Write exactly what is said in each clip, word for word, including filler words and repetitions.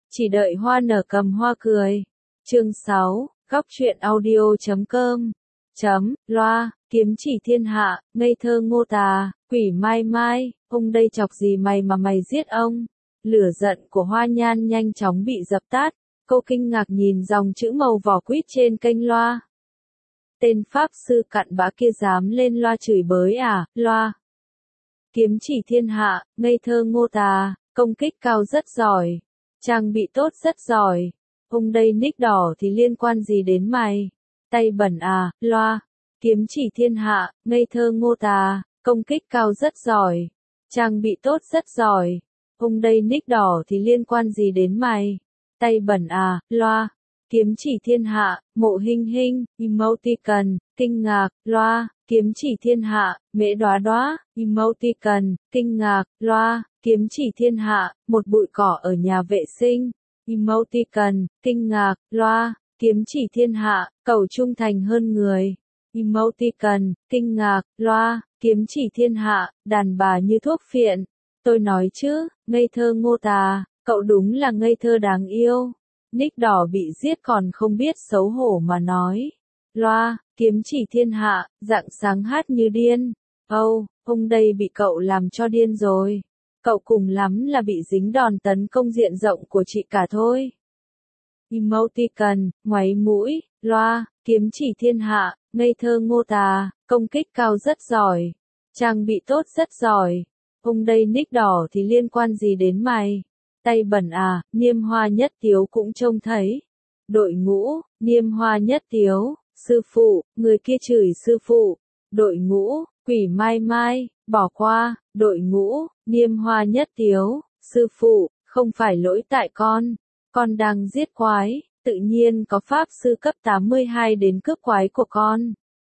Chỉ đợi hoa nở cầm hoa cười. Chương sáu, góc truyện audio chấm com. Chấm, loa, kiếm chỉ thiên hạ, ngây thơ ngô tà, quỷ mai mai, ông đây chọc gì mày mà mày giết ông. Lửa giận của Hoa Nhan nhanh chóng bị dập tắt, cô kinh ngạc nhìn dòng chữ màu vỏ quýt trên kênh loa. Tên pháp sư cặn bã kia dám lên loa chửi bới à, loa. Kiếm chỉ thiên hạ, ngây thơ ngô tà, công kích cao rất giỏi, trang bị tốt rất giỏi. Ông đây nick đỏ thì liên quan gì đến mày? Tay bẩn à, loa. Kiếm chỉ thiên hạ, ngây thơ ngô tà, công kích cao rất giỏi, trang bị tốt rất giỏi. Ông đây nick đỏ thì liên quan gì đến mày? Tay bẩn à, loa. Kiếm chỉ thiên hạ, mộ hình hình, emoticon, kinh ngạc, loa. Kiếm chỉ thiên hạ, mễ đóa đóa, emoticon, kinh ngạc, loa. Kiếm chỉ thiên hạ, một bụi cỏ ở nhà vệ sinh, emoticon, kinh ngạc, loa. Kiếm chỉ thiên hạ, cầu trung thành hơn người, emoticon, kinh ngạc, loa. Kiếm chỉ thiên hạ, đàn bà như thuốc phiện. Tôi nói chứ, ngây thơ ngô tà, cậu đúng là ngây thơ đáng yêu. Nick đỏ bị giết còn không biết xấu hổ mà nói. Loa, kiếm chỉ thiên hạ, rạng sáng hát như điên. Âu, oh, ông đây bị cậu làm cho điên rồi. Cậu cùng lắm là bị dính đòn tấn công diện rộng của chị cả thôi. Emoticon, ngoáy mũi, loa, kiếm chỉ thiên hạ, ngây thơ ngô tà, công kích cao rất giỏi, trang bị tốt rất giỏi. Ông đây nick đỏ thì liên quan gì đến mày? Tay bẩn à, Niêm Hoa Nhất Tiếu cũng trông thấy. Đội ngũ, Niêm Hoa Nhất Tiếu, sư phụ, người kia chửi sư phụ. Đội ngũ, quỷ mai mai, bỏ qua. Đội ngũ, Niêm Hoa Nhất Tiếu, sư phụ, không phải lỗi tại con. Con đang giết quái, tự nhiên có pháp sư cấp tám mươi hai đến cướp quái của con.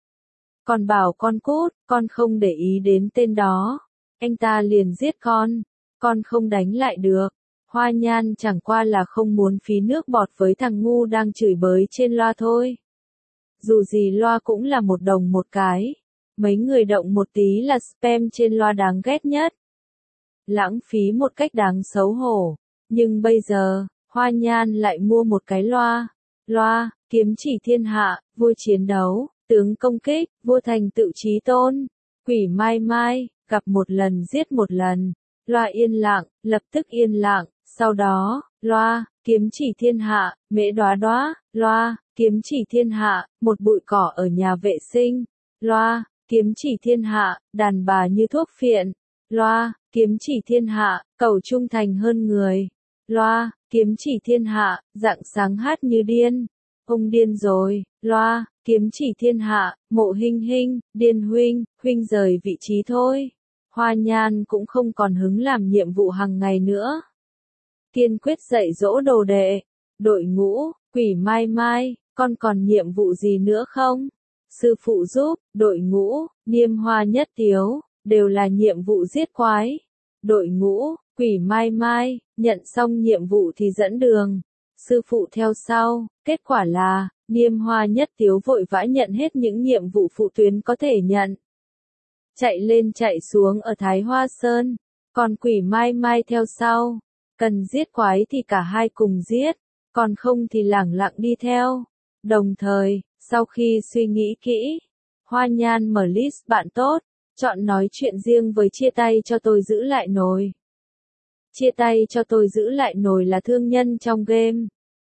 Con bảo con cút, con không để ý đến tên đó. Anh ta liền giết con, con không đánh lại được. Hoa Nhan chẳng qua là không muốn phí nước bọt với thằng ngu đang chửi bới trên loa thôi. Dù gì loa cũng là một đồng một cái. Mấy người động một tí là spam trên loa đáng ghét nhất. Lãng phí một cách đáng xấu hổ. Nhưng bây giờ, Hoa Nhan lại mua một cái loa. Loa, kiếm chỉ thiên hạ, vua chiến đấu, tướng công kích, vua thành tựu chí tôn. Quỷ mai mai, gặp một lần giết một lần. Loa yên lặng, lập tức yên lặng. Sau đó, loa, kiếm chỉ thiên hạ, mễ đóa đóa, loa, kiếm chỉ thiên hạ, một bụi cỏ ở nhà vệ sinh. Loa, kiếm chỉ thiên hạ, đàn bà như thuốc phiện. Loa, kiếm chỉ thiên hạ, cầu trung thành hơn người. Loa, kiếm chỉ thiên hạ, rạng sáng hát như điên. Ông điên rồi. Loa, kiếm chỉ thiên hạ, mộ hình hình, điên huynh, huynh rời vị trí thôi. Hoa Nhan cũng không còn hứng làm nhiệm vụ hàng ngày nữa. Kiên quyết dạy dỗ đồ đệ. Đội ngũ, quỷ mai mai, con còn nhiệm vụ gì nữa không? Sư phụ giúp. Đội ngũ, Niêm Hoa Nhất Tiếu, đều là nhiệm vụ giết quái. Đội ngũ, quỷ mai mai, nhận xong nhiệm vụ thì dẫn đường. Sư phụ theo sau, kết quả là, Niêm Hoa Nhất Tiếu vội vã nhận hết những nhiệm vụ phụ tuyến có thể nhận. Chạy lên chạy xuống ở Thái Hoa Sơn, còn quỷ mai mai theo sau. Cần giết quái thì cả hai cùng giết, còn không thì lẳng lặng đi theo. Đồng thời, sau khi suy nghĩ kỹ, Hoa Nhan mở list bạn tốt, chọn nói chuyện riêng với chia tay cho tôi giữ lại nồi. Chia tay cho tôi giữ lại nồi là thương nhân trong game.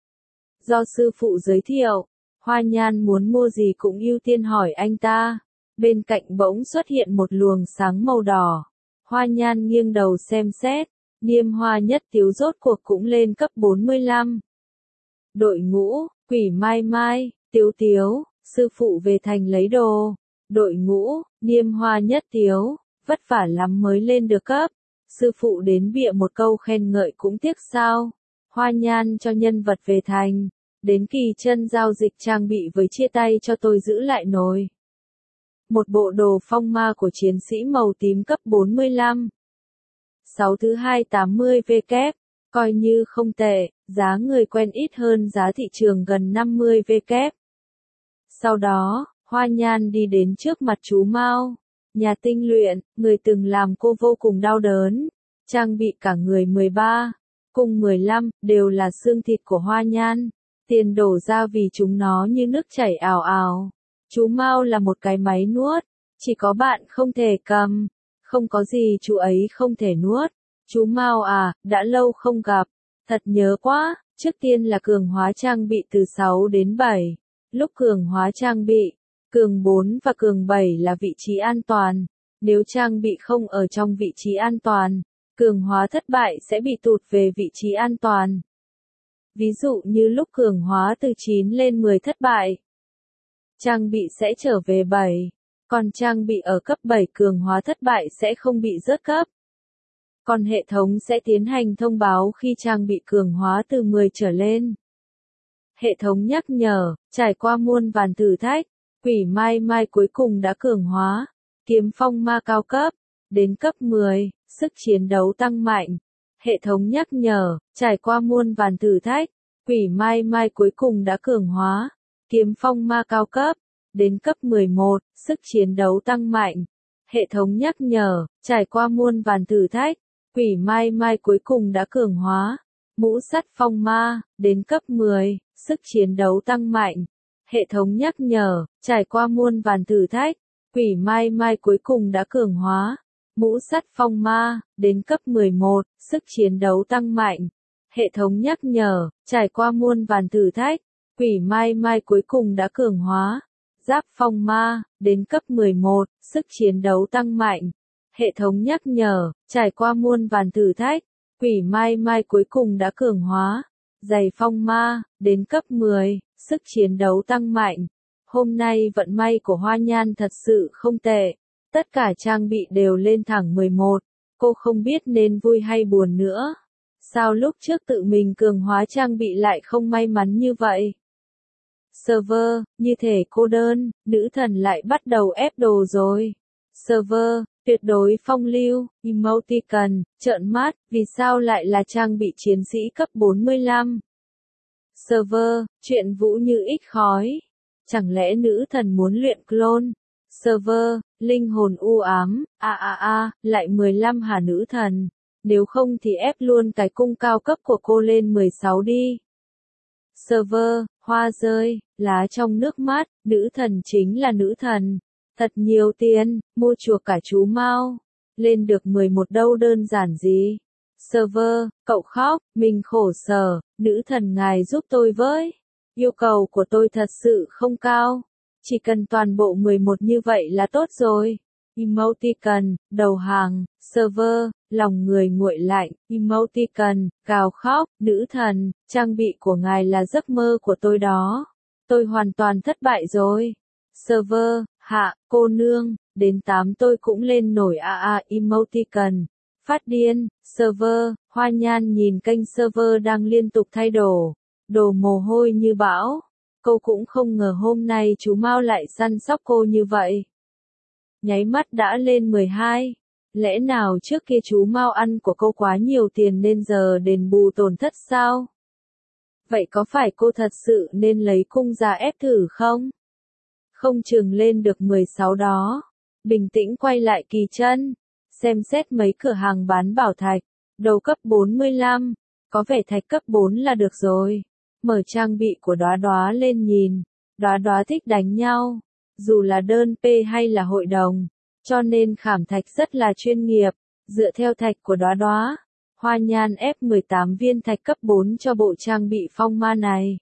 Do sư phụ giới thiệu, Hoa Nhan muốn mua gì cũng ưu tiên hỏi anh ta. Bên cạnh bỗng xuất hiện một luồng sáng màu đỏ. Hoa Nhan nghiêng đầu xem xét, Niêm Hoa Nhất Tiếu rốt cuộc cũng lên cấp bốn mươi lăm. Đội ngũ, quỷ mai mai, Tiếu Tiếu, sư phụ về thành lấy đồ. Đội ngũ, Niêm Hoa Nhất Tiếu, vất vả lắm mới lên được cấp. Sư phụ đến bịa một câu khen ngợi cũng tiếc sao. Hoa Nhan cho nhân vật về thành. Đến kỳ chân giao dịch trang bị với chia tay cho tôi giữ lại nồi. Một bộ đồ phong ma của chiến sĩ màu tím cấp bốn mươi lăm. sáu thứ hai tám mươi vê kép, coi như không tệ, giá người quen ít hơn giá thị trường gần năm mươi vê kép. Sau đó, Hoa Nhan đi đến trước mặt chú Mao, nhà tinh luyện, người từng làm cô vô cùng đau đớn, trang bị cả người mười ba. cùng mười lăm, đều là xương thịt của Hoa Nhan. Tiền đổ ra vì chúng nó như nước chảy ào ào. Chú Mao là một cái máy nuốt, chỉ có bạn không thể cầm, không có gì chú ấy không thể nuốt. Chú Mao à, đã lâu không gặp, thật nhớ quá. Trước tiên là cường hóa trang bị từ sáu đến bảy. Lúc cường hóa trang bị, cường bốn và cường bảy là vị trí an toàn. Nếu trang bị không ở trong vị trí an toàn, cường hóa thất bại sẽ bị tụt về vị trí an toàn. Ví dụ như lúc cường hóa từ chín lên mười thất bại, trang bị sẽ trở về bảy, còn trang bị ở cấp bảy cường hóa thất bại sẽ không bị rớt cấp. Còn hệ thống sẽ tiến hành thông báo khi trang bị cường hóa từ mười trở lên. Hệ thống nhắc nhở, trải qua muôn vàn thử thách, Quỷ Mai Mai cuối cùng đã cường hóa. Kiếm phong ma cao cấp, đến cấp mười, sức chiến đấu tăng mạnh. Hệ thống nhắc nhở, trải qua muôn vàn thử thách, Quỷ Mai Mai cuối cùng đã cường hóa. Kiếm phong ma cao cấp, đến cấp mười một, sức chiến đấu tăng mạnh. Hệ thống nhắc nhở, trải qua muôn vàn thử thách, Quỷ Mai Mai cuối cùng đã cường hóa. Mũ sắt phong ma, đến cấp mười, sức chiến đấu tăng mạnh. Hệ thống nhắc nhở, trải qua muôn vàn thử thách, Quỷ Mai Mai cuối cùng đã cường hóa. Mũ sắt phong ma, đến cấp mười một, sức chiến đấu tăng mạnh. Hệ thống nhắc nhở, trải qua muôn vàn thử thách, Quỷ Mai Mai cuối cùng đã cường hóa. Giáp phong ma, đến cấp mười một, sức chiến đấu tăng mạnh. Hệ thống nhắc nhở, trải qua muôn vàn thử thách, Quỷ Mai Mai cuối cùng đã cường hóa. Giày phong ma, đến cấp mười, sức chiến đấu tăng mạnh. Hôm nay vận may của Hoa Nhan thật sự không tệ. Tất cả trang bị đều lên thẳng mười một. Cô không biết nên vui hay buồn nữa. Sao lúc trước tự mình cường hóa trang bị lại không may mắn như vậy? Server, như thể cô đơn, nữ thần lại bắt đầu ép đồ rồi. Server, tuyệt đối phong lưu, emoticon, trợn mắt, vì sao lại là trang bị chiến sĩ cấp bốn mươi lăm? Server, chuyện vũ như ít khói. Chẳng lẽ nữ thần muốn luyện clone? Server, linh hồn u ám, a a a, lại mười lăm hả nữ thần? Nếu không thì ép luôn cái cung cao cấp của cô lên mười sáu đi. Server, hoa rơi, lá trong nước mắt, nữ thần chính là nữ thần. Thật nhiều tiền, mua chuộc cả chú Mao. Lên được mười một đâu đơn giản gì. Server, cậu khóc, mình khổ sở, nữ thần ngài giúp tôi với. Yêu cầu của tôi thật sự không cao. Chỉ cần toàn bộ mười một như vậy là tốt rồi. Emoticon, đầu hàng, server, lòng người nguội lạnh, emoticon, gào khóc, nữ thần, trang bị của ngài là giấc mơ của tôi đó. Tôi hoàn toàn thất bại rồi. Server, hạ, cô nương, đến tám tôi cũng lên nổi a a emoticon. Phát điên, server, Hoa Nhan nhìn kênh server đang liên tục thay đồ, đồ mồ hôi như bão. Cô cũng không ngờ hôm nay chú Mao lại săn sóc cô như vậy. Nháy mắt đã lên mười hai. Lẽ nào trước kia chú Mao ăn của cô quá nhiều tiền nên giờ đền bù tổn thất sao? Vậy có phải cô thật sự nên lấy cung ra ép thử không? Không chừng lên được mười sáu đó. Bình tĩnh quay lại kỳ chân. Xem xét mấy cửa hàng bán bảo thạch. Đầu cấp bốn mươi lăm. Có vẻ thạch cấp bốn là được rồi. Mở trang bị của Đóa Đóa lên nhìn. Đóa Đóa thích đánh nhau. Dù là đơn P hay là hội đồng. Cho nên khảm thạch rất là chuyên nghiệp. Dựa theo thạch của Đóa Đóa, Hoa Nhan ép mười tám viên thạch cấp bốn cho bộ trang bị phong ma này.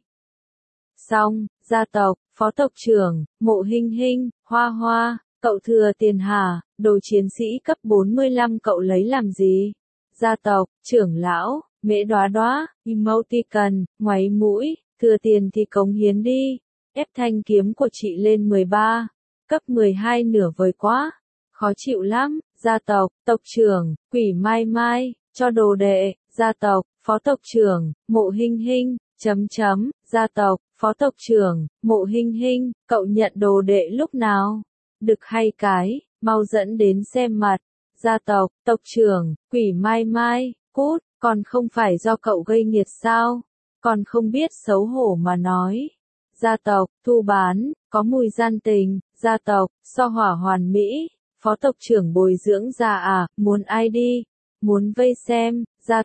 Xong, gia tộc, phó tộc trưởng, Mộ Hinh Hinh, Hoa Hoa, cậu thừa tiền hả? Đồ chiến sĩ cấp bốn mươi lăm cậu lấy làm gì? Gia tộc, trưởng lão, Mễ Đóa Đóa, emoticon, ngoáy mũi, thừa tiền thì cống hiến đi. Ép thanh kiếm của chị lên mười ba, cấp mười hai nửa vời quá. Khó chịu lắm, gia tộc, tộc trưởng, Quỷ Mai Mai, cho đồ đệ, gia tộc, phó tộc trưởng, Mộ Hinh Hinh, chấm chấm, gia tộc, phó tộc trưởng, Mộ Hinh Hinh, cậu nhận đồ đệ lúc nào? Đực hay cái, mau dẫn đến xem mặt. Gia tộc, tộc trưởng, Quỷ Mai Mai, cút, còn không phải do cậu gây nghiệt sao? Còn không biết xấu hổ mà nói. Gia tộc, thu bán, có mùi gian tình, gia tộc, so hỏa hoàn mỹ, phó tộc trưởng bồi dưỡng già à, muốn ai đi? Muốn vây xem, gia tộc,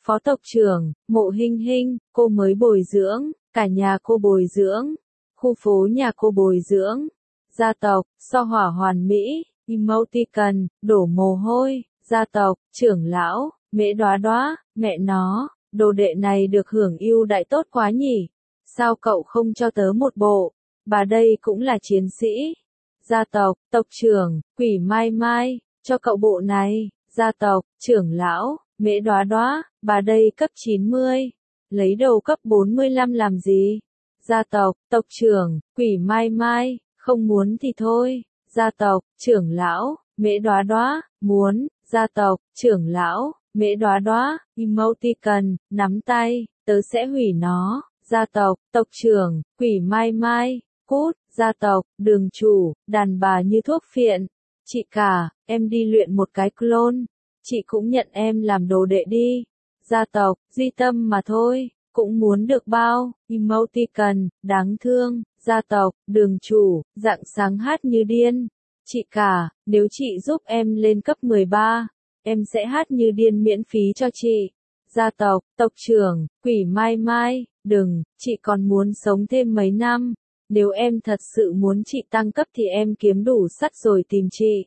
Phó tộc trưởng, Mộ Hinh Hinh, cô mới bồi dưỡng, cả nhà cô bồi dưỡng, khu phố nhà cô bồi dưỡng, gia tộc, so hỏa hoàn mỹ, emoticon, đổ mồ hôi, gia tộc, trưởng lão, mễ đóa đóa, mẹ nó, đồ đệ này được hưởng ưu đãi tốt quá nhỉ, sao cậu không cho tớ một bộ, bà đây cũng là chiến sĩ, gia tộc, tộc trưởng, quỷ mai mai, cho cậu bộ này, gia tộc, trưởng lão, mễ đóa đóa, bà đây cấp chín mươi, lấy đầu cấp bốn mươi lăm làm gì, gia tộc, tộc trưởng, quỷ mai mai, không muốn thì thôi, gia tộc, trưởng lão, mễ đóa đóa, muốn, gia tộc, trưởng lão, mễ đóa đóa, emoticon, nắm tay, tớ sẽ hủy nó, gia tộc, tộc trưởng, quỷ mai mai, cút, gia tộc, đường chủ, đàn bà như thuốc phiện, chị cả, em đi luyện một cái clone, chị cũng nhận em làm đồ đệ đi, gia tộc, duy tâm mà thôi, cũng muốn được bao, emoticon, đáng thương, gia tộc, đường chủ, rạng sáng hát như điên, chị cả, nếu chị giúp em lên cấp mười ba, em sẽ hát như điên miễn phí cho chị, gia tộc, tộc trưởng, quỷ mai mai, đừng, chị còn muốn sống thêm mấy năm, nếu em thật sự muốn chị tăng cấp thì em kiếm đủ sắt rồi tìm chị.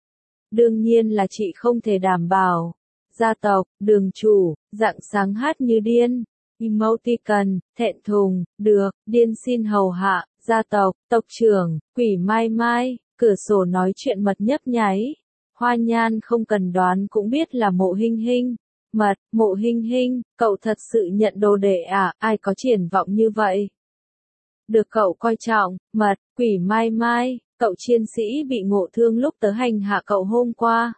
Đương nhiên là chị không thể đảm bảo. Gia tộc, đường chủ, rạng sáng hát như điên. Emoticon, thẹn thùng, được, điên xin hầu hạ, gia tộc, tộc trưởng, quỷ mai mai, cửa sổ nói chuyện mật nhấp nháy. Hoa Nhan không cần đoán cũng biết là Mộ Hinh Hinh. Mật, Mộ Hinh Hinh, cậu thật sự nhận đồ đệ à, ai có triển vọng như vậy? Được cậu coi trọng, mật, quỷ mai mai, cậu chiến sĩ bị ngộ thương lúc tớ hành hạ cậu hôm qua.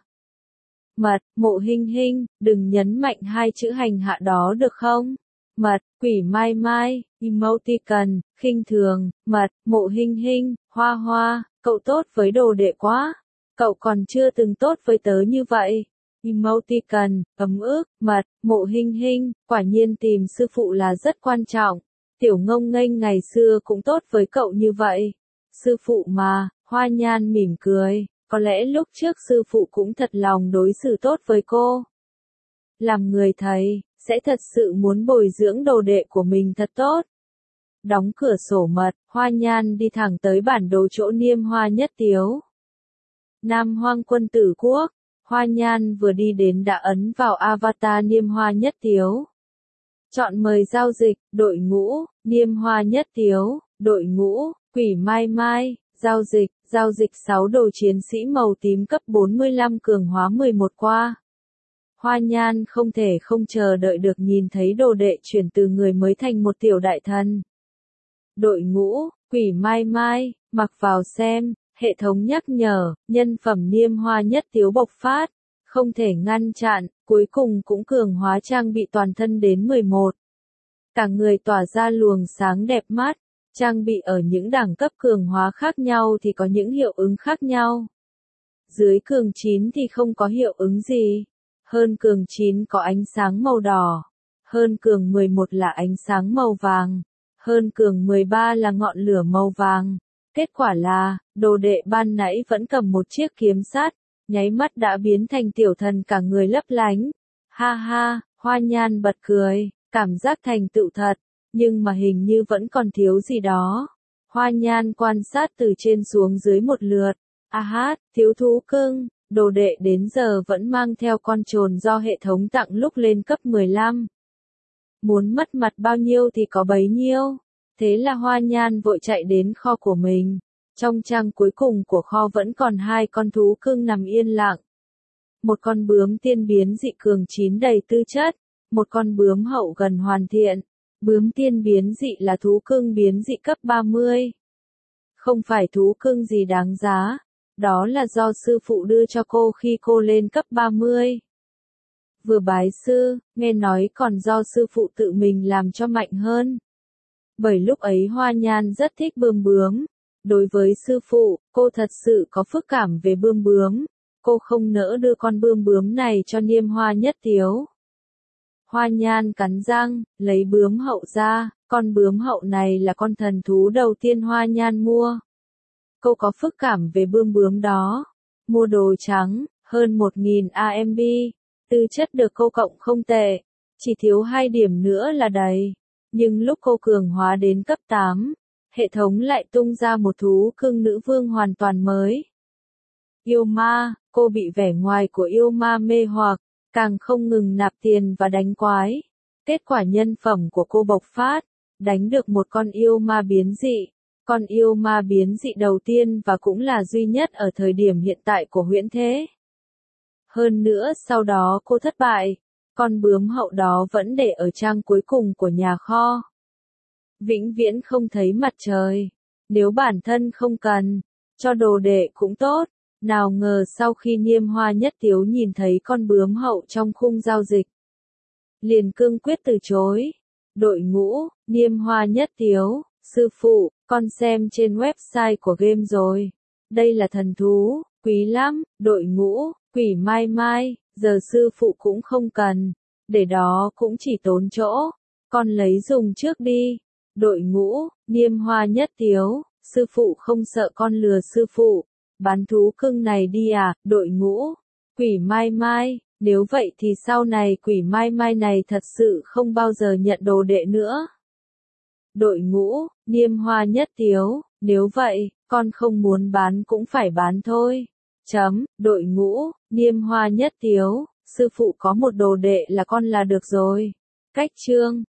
Mật, Mộ Hinh Hinh, đừng nhấn mạnh hai chữ hành hạ đó được không? Mật, quỷ mai mai, emoticon, khinh thường, mật, Mộ Hinh Hinh, hoa hoa, cậu tốt với đồ đệ quá. Cậu còn chưa từng tốt với tớ như vậy. Emoticon, ấm ức, mật, Mộ Hinh Hinh, quả nhiên tìm sư phụ là rất quan trọng. Tiểu Ngông Nghênh ngày xưa cũng tốt với cậu như vậy. Sư phụ mà, Hoa Nhan mỉm cười, có lẽ lúc trước sư phụ cũng thật lòng đối xử tốt với cô. Làm người thầy, sẽ thật sự muốn bồi dưỡng đồ đệ của mình thật tốt. Đóng cửa sổ mật, Hoa Nhan đi thẳng tới bản đồ chỗ Niêm Hoa Nhất Tiếu. Nam Hoang Quân Tử Quốc, Hoa Nhan vừa đi đến đã ấn vào avatar Niêm Hoa Nhất Tiếu. Chọn mời giao dịch, đội ngũ, Niêm Hoa Nhất Tiếu, đội ngũ, quỷ mai mai, giao dịch, giao dịch sáu đồ chiến sĩ màu tím cấp bốn mươi lăm cường hóa mười một qua. Hoa Nhan không thể không chờ đợi được nhìn thấy đồ đệ chuyển từ người mới thành một tiểu đại thần. Đội ngũ, quỷ mai mai, mặc vào xem, hệ thống nhắc nhở, nhân phẩm Niêm Hoa Nhất Tiếu bộc phát, không thể ngăn chặn, cuối cùng cũng cường hóa trang bị toàn thân đến mười một. Cả người tỏa ra luồng sáng đẹp mắt, trang bị ở những đẳng cấp cường hóa khác nhau thì có những hiệu ứng khác nhau. Dưới cường chín thì không có hiệu ứng gì. Hơn cường chín có ánh sáng màu đỏ. Hơn cường mười một là ánh sáng màu vàng. Hơn cường mười ba là ngọn lửa màu vàng. Kết quả là, đồ đệ ban nãy vẫn cầm một chiếc kiếm sắt, nháy mắt đã biến thành tiểu thần cả người lấp lánh. Ha ha, Hoa Nhan bật cười, cảm giác thành tựu thật, nhưng mà hình như vẫn còn thiếu gì đó. Hoa Nhan quan sát từ trên xuống dưới một lượt. A hát, thiếu thú cưng, đồ đệ đến giờ vẫn mang theo con trồn do hệ thống tặng lúc lên cấp mười lăm. Muốn mất mặt bao nhiêu thì có bấy nhiêu. Thế là Hoa Nhan vội chạy đến kho của mình. Trong trang cuối cùng của kho vẫn còn hai con thú cưng nằm yên lặng. Một con bướm tiên biến dị cường chín đầy tư chất. Một con bướm hậu gần hoàn thiện. Bướm tiên biến dị là thú cưng biến dị cấp ba mươi. Không phải thú cưng gì đáng giá. Đó là do sư phụ đưa cho cô khi cô lên cấp ba mươi. Vừa bái sư, nghe nói còn do sư phụ tự mình làm cho mạnh hơn. Bởi lúc ấy Hoa Nhan rất thích bươm bướm. Đối với sư phụ, cô thật sự có phức cảm về bươm bướm. Cô không nỡ đưa con bươm bướm này cho Niêm Hoa Nhất Tiếu. Hoa Nhan cắn răng, lấy bướm hậu ra, con bướm hậu này là con thần thú đầu tiên Hoa Nhan mua. Cô có phức cảm về bươm bướm đó. Mua đồ trắng, hơn một nghìn A M B, tư chất được cô cộng không tệ. chỉ thiếu hai điểm nữa là đầy. Nhưng lúc cô cường hóa đến cấp tám, hệ thống lại tung ra một thú cưng nữ vương hoàn toàn mới. Yêu ma, cô bị vẻ ngoài của yêu ma mê hoặc, càng không ngừng nạp tiền và đánh quái. Kết quả nhân phẩm của cô bộc phát, đánh được một con yêu ma biến dị. Con yêu ma biến dị đầu tiên và cũng là duy nhất ở thời điểm hiện tại của huyễn thế. Hơn nữa sau đó cô thất bại, con bướm hậu đó vẫn để ở trang cuối cùng của nhà kho. Vĩnh viễn không thấy mặt trời. Nếu bản thân không cần, cho đồ đệ cũng tốt. Nào ngờ sau khi Niêm Hoa Nhất Tiếu nhìn thấy con bướm hậu trong khung giao dịch, liền cương quyết từ chối. Đội ngũ, Niêm Hoa Nhất Tiếu, sư phụ, con xem trên website của game rồi. Đây là thần thú, quý lắm. Đội ngũ, Quỷ Mai Mai, giờ sư phụ cũng không cần. Để đó cũng chỉ tốn chỗ. Con lấy dùng trước đi. Đội ngũ, Niêm Hoa Nhất Tiếu, sư phụ không sợ con lừa sư phụ. Bán thú cưng này đi à, đội ngũ, Quỷ Mai Mai, nếu vậy thì sau này Quỷ Mai Mai này thật sự không bao giờ nhận đồ đệ nữa. Đội ngũ, Niêm Hoa Nhất Tiếu, nếu vậy, con không muốn bán cũng phải bán thôi. Chấm, đội ngũ, Niêm Hoa Nhất Tiếu, sư phụ có một đồ đệ là con là được rồi. Cách chương